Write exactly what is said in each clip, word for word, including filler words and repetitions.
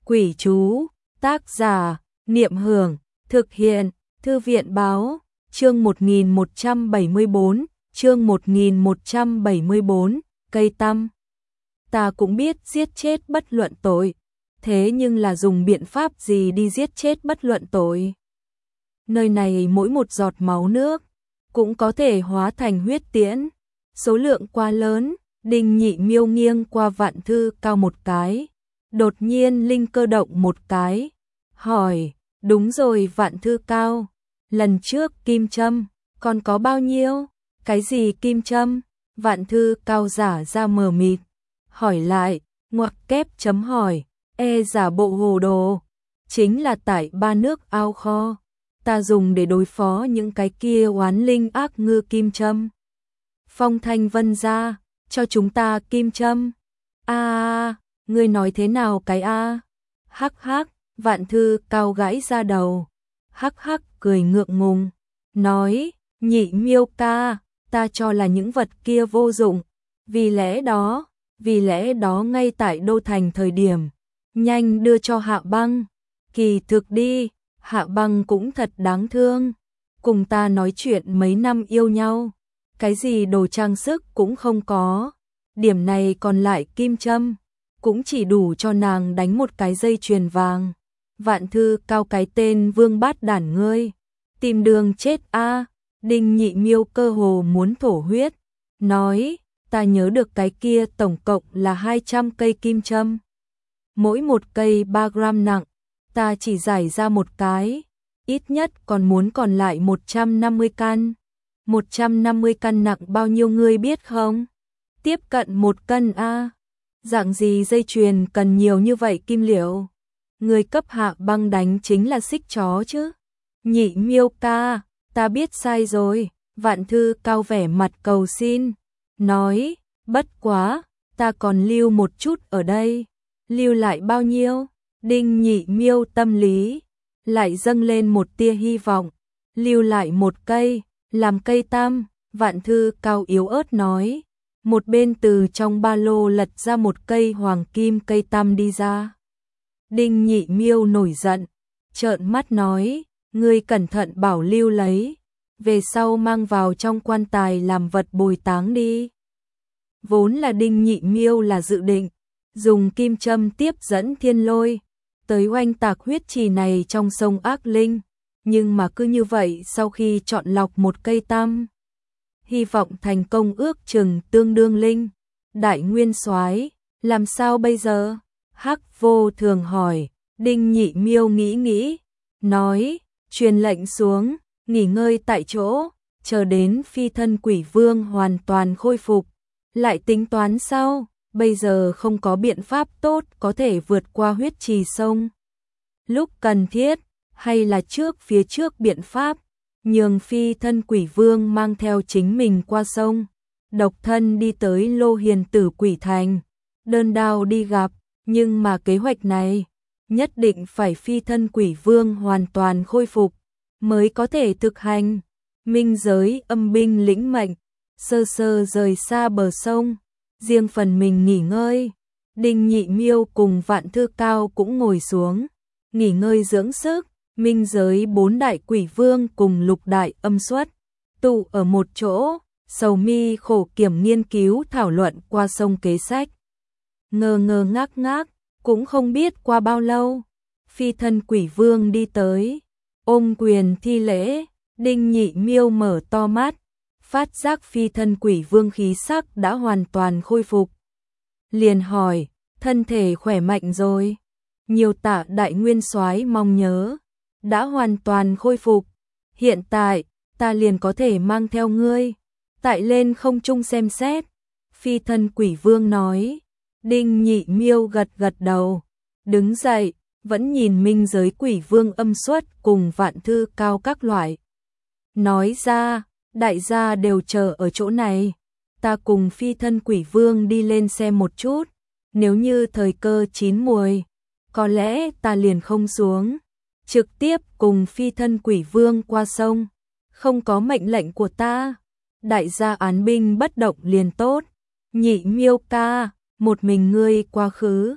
Quỷ chú, tác giả, Niệm Hưởng, thực hiện, Thư viện báo, chương một nghìn một trăm bảy mươi bốn, chương một nghìn một trăm bảy mươi bốn, cây tăm. Ta cũng biết giết chết bất luận tội, thế nhưng là dùng biện pháp gì đi giết chết bất luận tội? Nơi này mỗi một giọt máu nước cũng có thể hóa thành huyết tiễn, số lượng quá lớn. Đinh Nhị Miêu nghiêng qua Vạn Thư Cao một cái, đột nhiên linh cơ động một cái, hỏi, đúng rồi Vạn Thư Cao, lần trước kim châm, còn có bao nhiêu? Cái gì kim châm? Vạn Thư Cao giả ra mờ mịt, hỏi lại, ngoặc kép chấm hỏi, e giả bộ hồ đồ, chính là tại ba nước ao kho, ta dùng để đối phó những cái kia oán linh ác ngư kim châm. Phong Thanh Vân ra, cho chúng ta kim châm. A a, ngươi nói thế nào cái a? Hắc hắc, Vạn Thư Cao gãi ra đầu. Hắc hắc cười ngượng ngùng, nói, Nhị Miêu ca, ta cho là những vật kia vô dụng, vì lẽ đó, vì lẽ đó ngay tại đô thành thời điểm, nhanh đưa cho Hạ Băng. Kỳ thực đi, Hạ Băng cũng thật đáng thương, cùng ta nói chuyện mấy năm yêu nhau, cái gì đồ trang sức cũng không có, điểm này còn lại kim châm, cũng chỉ đủ cho nàng đánh một cái dây chuyền vàng. Vạn Thư Cao cái tên vương bát đản ngươi, tìm đường chết a. Đinh Nhị Miêu cơ hồ muốn thổ huyết, nói, ta nhớ được cái kia tổng cộng là hai trăm cây kim châm, mỗi một cây ba gram nặng, ta chỉ giải ra một cái, ít nhất còn muốn còn lại một trăm năm mươi căn. một trăm năm mươi căn nặng bao nhiêu ngươi biết không? Tiếp cận một cân a. Dạng gì dây chuyền cần nhiều như vậy kim liệu? Người cấp Hạ Băng đánh chính là xích chó chứ. Nhị Miêu ca, ta biết sai rồi. Vạn Thư Cao vẻ mặt cầu xin, nói, bất quá, ta còn lưu một chút ở đây. Lưu lại bao nhiêu? Đinh Nhị Miêu tâm lý lại dâng lên một tia hy vọng. Lưu lại một cây, làm cây tam. Vạn Thư Cao yếu ớt nói, một bên từ trong ba lô lật ra một cây hoàng kim cây tam đi ra. Đinh Nhị Miêu nổi giận, trợn mắt nói, ngươi cẩn thận bảo lưu lấy, về sau mang vào trong quan tài làm vật bồi táng đi. Vốn là Đinh Nhị Miêu là dự định dùng kim châm tiếp dẫn thiên lôi tới oanh tạc huyết trì này trong sông ác linh, nhưng mà cứ như vậy sau khi chọn lọc một cây tam, hy vọng thành công ước chừng tương đương linh. Đại Nguyên Soái, làm sao bây giờ? Hắc Vô Thường hỏi. Đinh Nhị Miêu nghĩ nghĩ, nói, truyền lệnh xuống, nghỉ ngơi tại chỗ, chờ đến phi thân quỷ vương hoàn toàn khôi phục, lại tính toán sau, bây giờ không có biện pháp tốt có thể vượt qua huyết trì sông. Lúc cần thiết, hay là trước phía trước biện pháp, nhường phi thân quỷ vương mang theo chính mình qua sông, độc thân đi tới Lô Hiền Tử Quỷ Thành, đơn đao đi gặp, nhưng mà kế hoạch này, nhất định phải phi thân quỷ vương hoàn toàn khôi phục, mới có thể thực hành. Minh giới âm binh lĩnh mệnh, sơ sơ rời xa bờ sông, riêng phần mình nghỉ ngơi. Đinh Nhị Miêu cùng Vạn Thư Cao cũng ngồi xuống, nghỉ ngơi dưỡng sức. Minh giới bốn đại quỷ vương cùng lục đại âm xuất, tụ ở một chỗ, sầu mi khổ kiểm nghiên cứu thảo luận qua sông kế sách. Ngơ ngơ ngác ngác, cũng không biết qua bao lâu, phi thân quỷ vương đi tới, ôm quyền thi lễ. Đinh Nhị Miêu mở to mắt, phát giác phi thân quỷ vương khí sắc đã hoàn toàn khôi phục. Liền hỏi, thân thể khỏe mạnh rồi? Nhiều tạ Đại Nguyên Soái mong nhớ, đã hoàn toàn khôi phục, hiện tại, ta liền có thể mang theo ngươi, tại lên không trung xem xét. Phi thân quỷ vương nói. Đinh Nhị Miêu gật gật đầu, đứng dậy, vẫn nhìn minh giới quỷ vương âm xuất cùng Vạn Thư Cao các loại. Nói ra, đại gia đều chờ ở chỗ này, ta cùng phi thân quỷ vương đi lên xem một chút, nếu như thời cơ chín muồi, có lẽ ta liền không xuống, trực tiếp cùng phi thân quỷ vương qua sông, không có mệnh lệnh của ta, đại gia án binh bất động liền tốt. Nhị Miêu ca, một mình ngươi quá khứ,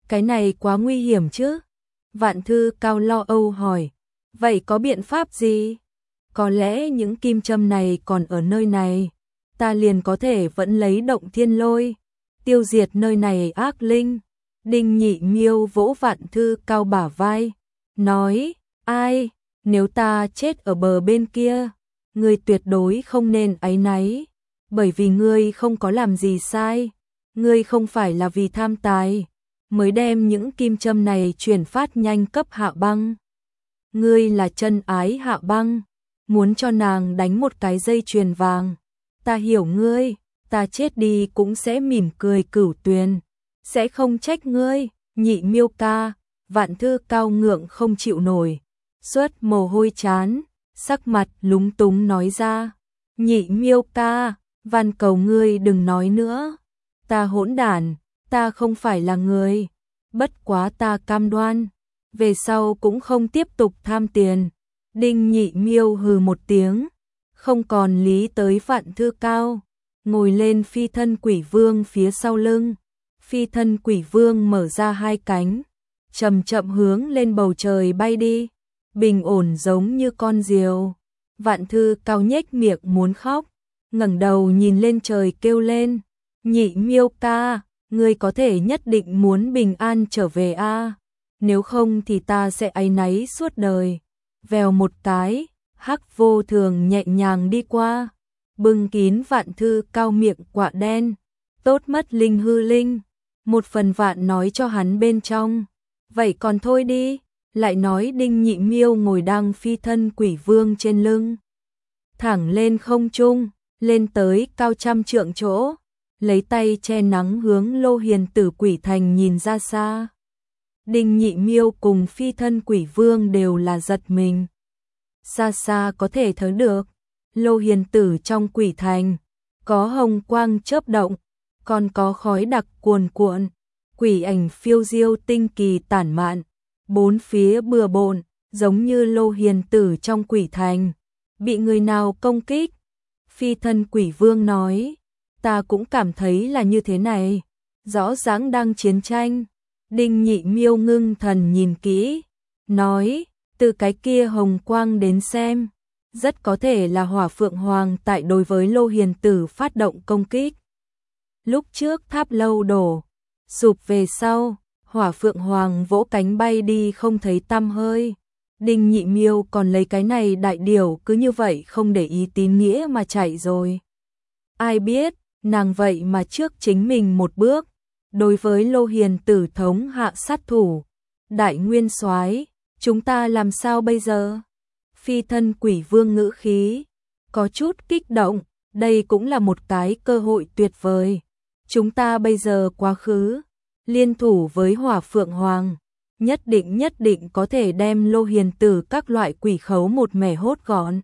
Cái này quá nguy hiểm chứ? Vạn Thư Cao lo âu hỏi. Vậy có biện pháp gì? Có lẽ những kim châm này còn ở nơi này, ta liền có thể vẫn lấy động thiên lôi, tiêu diệt nơi này ác linh. Đinh Nhị Miêu vỗ Vạn Thư Cao bả vai, nói, ai, nếu ta chết ở bờ bên kia, ngươi tuyệt đối không nên áy náy, bởi vì ngươi không có làm gì sai, ngươi không phải là vì tham tài, mới đem những kim châm này chuyển phát nhanh cấp Hạ Băng. Ngươi là chân ái Hạ Băng, muốn cho nàng đánh một cái dây chuyền vàng. Ta hiểu ngươi, ta chết đi cũng sẽ mỉm cười cửu tuyền, sẽ không trách ngươi. Nhị Miêu ca. Vạn Thư Cao ngượng không chịu nổi, xuất mồ hôi chán, sắc mặt lúng túng nói ra. Nhị Miêu ca, van cầu ngươi đừng nói nữa. Ta hỗn đản, ta không phải là người, bất quá ta cam đoan, về sau cũng không tiếp tục tham tiền. Đinh Nhị Miêu hừ một tiếng, không còn lý tới Vạn Thư Cao, ngồi lên phi thân quỷ vương phía sau lưng. Phi thân quỷ vương mở ra hai cánh, chậm chậm hướng lên bầu trời bay đi, bình ổn giống như con diều. Vạn Thư Cao nhếch miệng muốn khóc, ngẩng đầu nhìn lên trời kêu lên, Nhị Miêu ca, ngươi có thể nhất định muốn bình an trở về a, à? Nếu không thì ta sẽ áy náy suốt đời. Vèo một cái, Hắc Vô Thường nhẹ nhàng đi qua, bưng kín Vạn Thư Cao miệng quạ đen, tốt mất linh hư linh. Một phần vạn nói cho hắn bên trong, vậy còn thôi đi, lại nói Đinh Nhị Miêu ngồi đang phi thân quỷ vương trên lưng, thẳng lên không trung, lên tới cao trăm trượng chỗ, lấy tay che nắng hướng Lô Hiền Tử quỷ thành nhìn ra xa. Đinh Nhị Miêu cùng phi thân quỷ vương đều là giật mình. Xa xa có thể thấy được, Lô Hiền Tử trong quỷ thành, có hồng quang chớp động, còn có khói đặc cuồn cuộn, quỷ ảnh phiêu diêu tinh kỳ tản mạn, bốn phía bừa bộn, giống như Lô Hiền Tử trong quỷ thành, bị người nào công kích. Phi thân quỷ vương nói, ta cũng cảm thấy là như thế này, rõ ràng đang chiến tranh. Đinh Nhị Miêu ngưng thần nhìn kỹ, nói, từ cái kia hồng quang đến xem, rất có thể là Hỏa Phượng Hoàng tại đối với Lô Hiền Tử phát động công kích. Lúc trước tháp lâu đổ, sụp về sau, Hỏa Phượng Hoàng vỗ cánh bay đi không thấy tăm hơi. Đinh Nhị Miêu còn lấy cái này đại điều cứ như vậy không để ý tín nghĩa mà chạy rồi. Ai biết, nàng vậy mà trước chính mình một bước, đối với Lô Hiền Tử thống hạ sát thủ. Đại nguyên soái, chúng ta làm sao bây giờ? Phi thân quỷ vương ngữ khí có chút kích động, đây cũng là một cái cơ hội tuyệt vời. Chúng ta bây giờ quá khứ, liên thủ với Hỏa Phượng Hoàng, nhất định nhất định có thể đem Lô Hiền Tử các loại quỷ khấu một mẻ hốt gọn.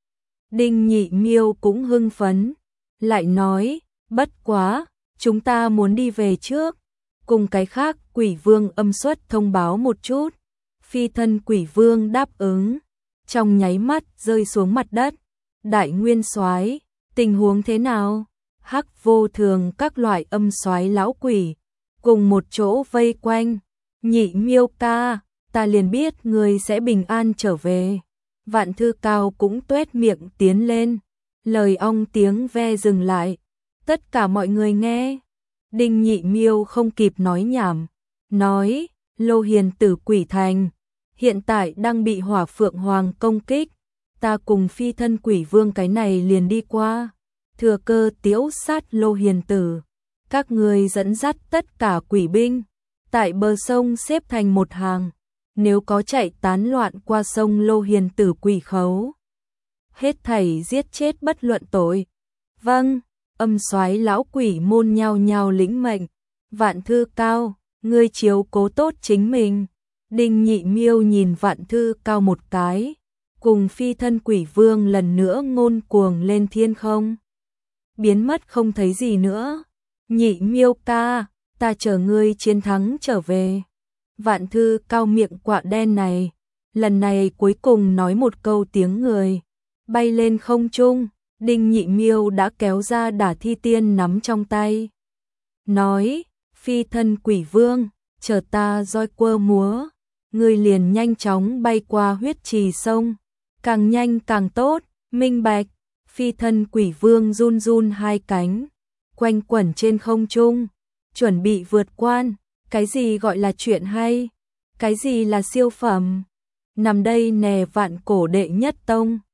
Đinh Nhị Miêu cũng hưng phấn, lại nói, bất quá, chúng ta muốn đi về trước, cùng cái khác quỷ vương âm xuất thông báo một chút. Phi thân quỷ vương đáp ứng, trong nháy mắt rơi xuống mặt đất. Đại nguyên soái, tình huống thế nào? Hắc Vô Thường các loại âm soái lão quỷ cùng một chỗ vây quanh. Nhị Miêu ca, ta liền biết người sẽ bình an trở về. Vạn Thư Cao cũng tuét miệng tiến lên, lời ong tiếng ve dừng lại. Tất cả mọi người nghe. Đinh Nhị Miêu không kịp nói nhảm, nói, Lô Hiền Tử quỷ thành hiện tại đang bị Hỏa Phượng Hoàng công kích, ta cùng phi thân quỷ vương cái này liền đi qua, thừa cơ tiễu sát Lô Hiền Tử. Các người dẫn dắt tất cả quỷ binh tại bờ sông xếp thành một hàng, nếu có chạy tán loạn qua sông Lô Hiền Tử quỷ khấu, hết thảy giết chết bất luận tội. Vâng. Âm soái lão quỷ môn nhao nhao lĩnh mệnh. Vạn Thư Cao, ngươi chiếu cố tốt chính mình. Đinh Nhị Miêu nhìn Vạn Thư Cao một cái, cùng phi thân quỷ vương lần nữa ngôn cuồng lên thiên không, biến mất không thấy gì nữa. Nhị Miêu ca, ta chờ ngươi chiến thắng trở về. Vạn Thư Cao miệng quạ đen này, lần này cuối cùng nói một câu tiếng người, bay lên không trung. Đinh Nhị Miêu đã kéo ra Đả Thi Tiên nắm trong tay, nói, phi thân quỷ vương, chờ ta roi quơ múa, ngươi liền nhanh chóng bay qua huyết trì sông, càng nhanh càng tốt, minh bạch. Phi thân quỷ vương run run hai cánh, quanh quẩn trên không trung, chuẩn bị vượt quan. Cái gì gọi là chuyện hay? Cái gì là siêu phẩm? Nằm đây nè vạn cổ đệ nhất tông.